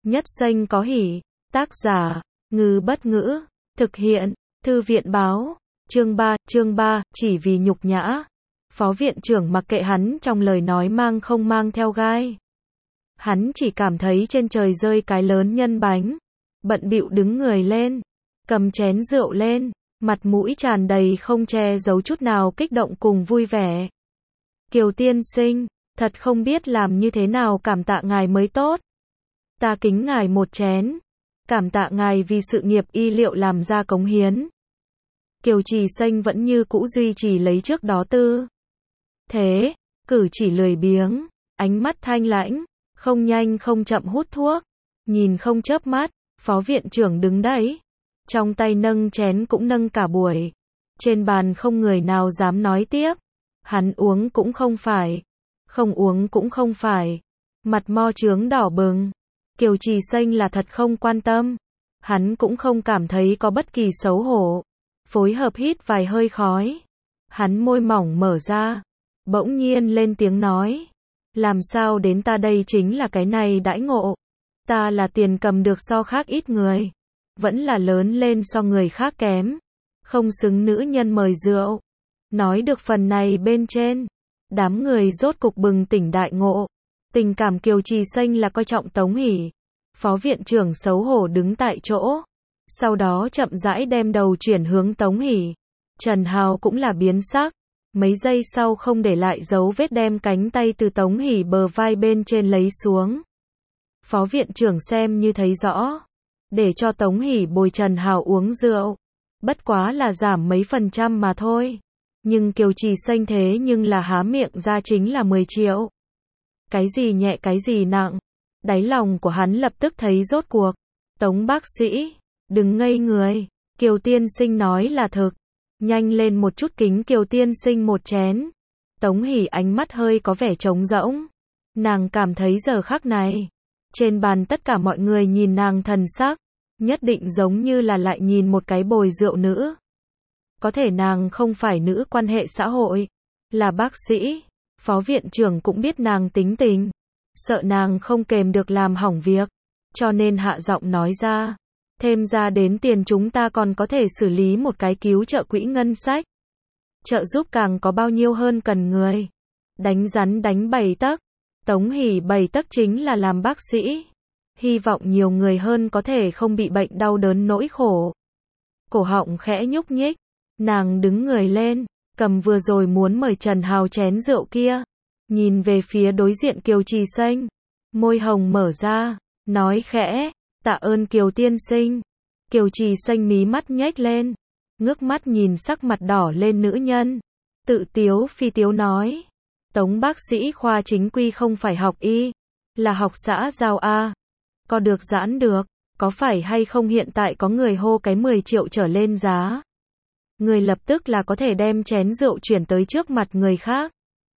Nhất xanh có hỉ. Tác giả, Ngư Bất Ngữ. Thực hiện, Thư viện Báo. Chương 3, chỉ vì nhục nhã. Phó viện trưởng mặc kệ hắn trong lời nói mang không mang theo gai. Hắn chỉ cảm thấy trên trời rơi cái lớn nhân bánh. Bận bịu đứng người lên, cầm chén rượu lên, mặt mũi tràn đầy không che giấu chút nào kích động cùng vui vẻ. Kiều tiên sinh, thật không biết làm như thế nào cảm tạ ngài mới tốt. Ta kính ngài một chén. Cảm tạ ngài vì sự nghiệp y liệu làm ra cống hiến. Kiều Trì Xanh vẫn như cũ duy trì lấy trước đó tư thế, cử chỉ lười biếng, ánh mắt thanh lãnh, không nhanh không chậm hút thuốc, nhìn không chớp mắt. Phó viện trưởng đứng đấy, trong tay nâng chén cũng nâng cả buổi. Trên bàn không người nào dám nói tiếp. Hắn uống cũng không phải, không uống cũng không phải. Mặt mo trướng đỏ bừng. Kiều Trì Xanh là thật không quan tâm. Hắn cũng không cảm thấy có bất kỳ xấu hổ. Phối hợp hít vài hơi khói. Hắn môi mỏng mở ra, bỗng nhiên lên tiếng nói. Làm sao đến ta đây chính là cái này đãi ngộ. Ta là tiền cầm được so khác ít người. Vẫn là lớn lên so người khác kém. Không xứng nữ nhân mời rượu. Nói được phần này bên trên. Đám người rốt cục bừng tỉnh đại ngộ. Tình cảm Kiều Trì Xanh là coi trọng Tống Hỷ. Phó viện trưởng xấu hổ đứng tại chỗ. Sau đó chậm rãi đem đầu chuyển hướng Tống Hỷ. Trần Hào cũng là biến sắc. Mấy giây sau không để lại dấu vết đem cánh tay từ Tống Hỷ bờ vai bên trên lấy xuống. Phó viện trưởng xem như thấy rõ. Để cho Tống Hỷ bồi Trần Hào uống rượu. Bất quá là giảm mấy % mà thôi. Nhưng Kiều Trì Xanh thế nhưng là há miệng ra chính là 10 triệu. Cái gì nhẹ cái gì nặng. Đáy lòng của hắn lập tức thấy rốt cuộc. Tống bác sĩ, đừng ngây người. Kiều tiên sinh nói là thực. Nhanh lên một chút kính Kiều tiên sinh một chén. Tống Hỷ ánh mắt hơi có vẻ trống rỗng. Nàng cảm thấy giờ khắc này. Trên bàn tất cả mọi người nhìn nàng thần sắc. Nhất định giống như là lại nhìn một cái bồi rượu nữ. Có thể nàng không phải nữ quan hệ xã hội. Là bác sĩ. Phó viện trưởng cũng biết nàng tính tình. Sợ nàng không kềm được làm hỏng việc. Cho nên hạ giọng nói ra. Thêm ra đến tiền chúng ta còn có thể xử lý một cái cứu trợ quỹ ngân sách. Trợ giúp càng có bao nhiêu hơn cần người. Đánh rắn đánh 7 tấc. Tống Hỷ 7 tấc chính là làm bác sĩ. Hy vọng nhiều người hơn có thể không bị bệnh đau đớn nỗi khổ. Cổ họng khẽ nhúc nhích. Nàng đứng người lên. Cầm vừa rồi muốn mời Trần Hào chén rượu kia. Nhìn về phía đối diện Kiều Trì Xanh. Môi hồng mở ra. Nói khẽ. Tạ ơn Kiều tiên sinh. Kiều Trì Xanh mí mắt nhếch lên. Ngước mắt nhìn sắc mặt đỏ lên nữ nhân. Tự tiếu phi tiếu nói. Tống bác sĩ khoa chính quy không phải học y. Là học xã giao A. Có được giãn được. Có phải hay không hiện tại có người hô cái 10 triệu trở lên giá. Người lập tức là có thể đem chén rượu chuyển tới trước mặt người khác.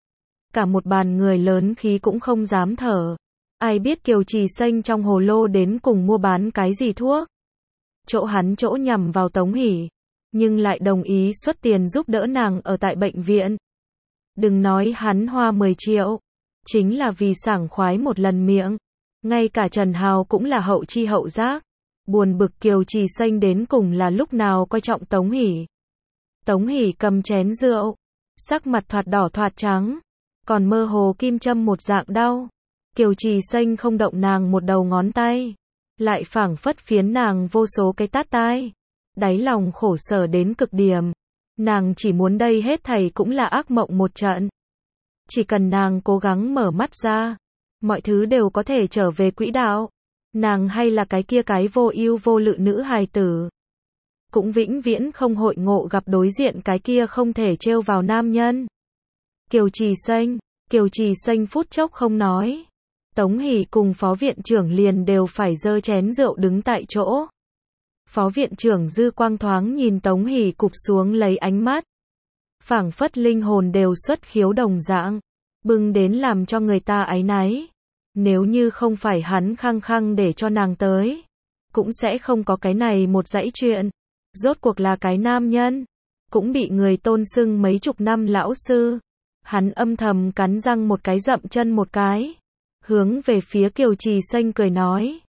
Cả một bàn người lớn khí cũng không dám thở. Ai biết Kiều Trì Xanh trong hồ lô đến cùng mua bán cái gì thuốc. Chỗ hắn chỗ nhằm vào Tống Hỷ. Nhưng lại đồng ý xuất tiền giúp đỡ nàng ở tại bệnh viện. Đừng nói hắn hoa 10 triệu. Chính là vì sảng khoái một lần miệng. Ngay cả Trần Hào cũng là hậu chi hậu giác. Buồn bực Kiều Trì Xanh đến cùng là lúc nào coi trọng Tống Hỷ. Tống Hỷ cầm chén rượu. Sắc mặt thoạt đỏ thoạt trắng. Còn mơ hồ kim châm một dạng đau. Kiều Trì Xanh không động nàng một đầu ngón tay. Lại phảng phất phiến nàng vô số cái tát tai. Đáy lòng khổ sở đến cực điểm. Nàng chỉ muốn đây hết thảy cũng là ác mộng một trận. Chỉ cần nàng cố gắng mở mắt ra. Mọi thứ đều có thể trở về quỹ đạo. Nàng hay là cái kia cái vô ưu vô lự nữ hài tử. Cũng vĩnh viễn không hội ngộ gặp đối diện cái kia không thể trêu vào nam nhân. Kiều Trì Xanh phút chốc không nói. Tống Hỷ cùng phó viện trưởng liền đều phải giơ chén rượu đứng tại chỗ. Phó viện trưởng dư quang thoáng nhìn Tống Hỷ cụp xuống lấy ánh mắt. Phảng phất linh hồn đều xuất khiếu đồng dạng. Bừng đến làm cho người ta áy náy. Nếu như không phải hắn khăng khăng để cho nàng tới. Cũng sẽ không có cái này một dãy chuyện. Rốt cuộc là cái nam nhân. Cũng bị người tôn xưng mấy chục năm lão sư. Hắn âm thầm cắn răng một cái dậm chân một cái. Hướng về phía Kiều Trì Xanh cười nói.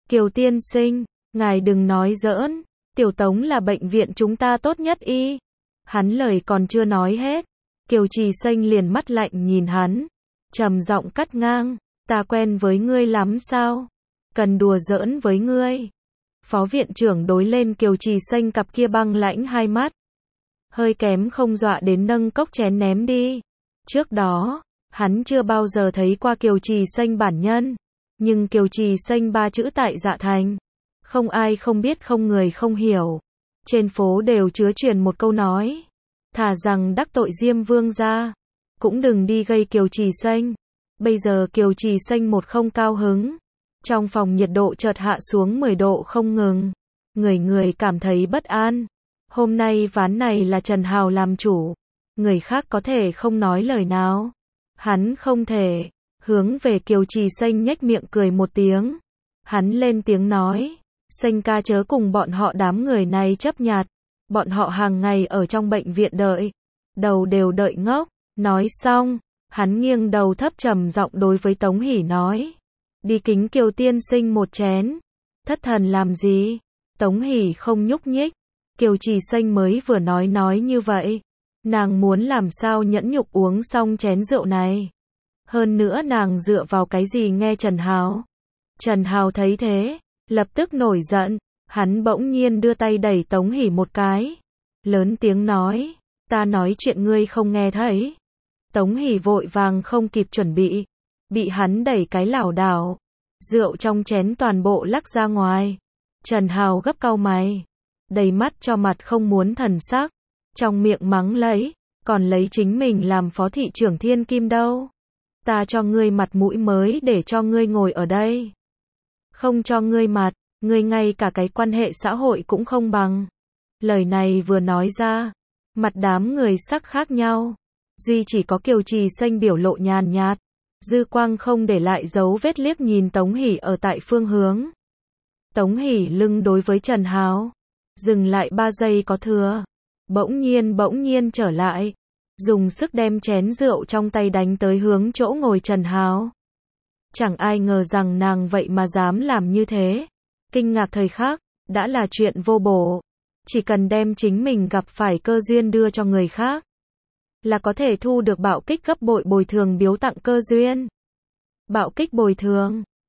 Kiều tiên sinh, ngài đừng nói giỡn, Tiểu Tống là bệnh viện chúng ta tốt nhất y. Hắn lời còn chưa nói hết, Kiều Trì Xanh liền mắt lạnh nhìn hắn, trầm giọng cắt ngang, ta quen với ngươi lắm sao? Cần đùa giỡn với ngươi. Phó viện trưởng đối lên Kiều Trì Xanh cặp kia băng lãnh hai mắt. Hơi kém không dọa đến nâng cốc chén ném đi. Trước đó, hắn chưa bao giờ thấy qua Kiều Trì Xanh bản nhân. Nhưng Kiều Trì Xanh ba chữ tại Dạ Thành. Không ai không biết không người không hiểu. Trên phố đều chứa truyền một câu nói. Thà rằng đắc tội Diêm Vương gia, cũng đừng đi gây Kiều Trì Xanh. Bây giờ Kiều Trì Xanh một không cao hứng. Trong phòng nhiệt độ chợt hạ xuống 10 độ không ngừng. Người người cảm thấy bất an. Hôm nay ván này là Trần Hào làm chủ. Người khác có thể không nói lời nào. Hắn không thể. Hướng về Kiều Trì Xanh nhếch miệng cười một tiếng. Hắn lên tiếng nói. Xanh ca chớ cùng bọn họ đám người này chấp nhặt. Bọn họ hàng ngày ở trong bệnh viện đợi. Đầu đều đợi ngốc. Nói xong, hắn nghiêng đầu thấp trầm giọng đối với Tống Hỷ nói. Đi kính Kiều tiên sinh một chén. Thất thần làm gì? Tống Hỷ không nhúc nhích. Kiều Trì Xanh mới vừa nói như vậy. Nàng muốn làm sao nhẫn nhục uống xong chén rượu này. Hơn nữa nàng dựa vào cái gì nghe Trần Hào. Trần Hào thấy thế, lập tức nổi giận. Hắn bỗng nhiên đưa tay đẩy Tống Hỷ một cái. Lớn tiếng nói, ta nói chuyện ngươi không nghe thấy. Tống Hỷ vội vàng không kịp chuẩn bị. Bị hắn đẩy cái lảo đảo. Rượu trong chén toàn bộ lắc ra ngoài. Trần Hào gấp cau mày. Đầy mắt cho mặt không muốn thần sắc. Trong miệng mắng lấy. Còn lấy chính mình làm phó thị trưởng Thiên Kim đâu. Ta cho ngươi mặt mũi mới để cho ngươi ngồi ở đây. Không cho ngươi mặt. Ngươi ngay cả cái quan hệ xã hội cũng không bằng. Lời này vừa nói ra. Mặt đám người sắc khác nhau. Duy chỉ có Kiều Trì Xanh biểu lộ nhàn nhạt. Dư quang không để lại dấu vết liếc nhìn Tống Hỷ ở tại phương hướng. Tống Hỷ lưng đối với Trần Hào. Dừng lại 3 giây có thừa. Bỗng nhiên trở lại. Dùng sức đem chén rượu trong tay đánh tới hướng chỗ ngồi Trần Hào. Chẳng ai ngờ rằng nàng vậy mà dám làm như thế. Kinh ngạc thời khắc, đã là chuyện vô bổ. Chỉ cần đem chính mình gặp phải cơ duyên đưa cho người khác. Là có thể thu được bạo kích gấp bội bồi thường biếu tặng cơ duyên. Bạo kích bồi thường.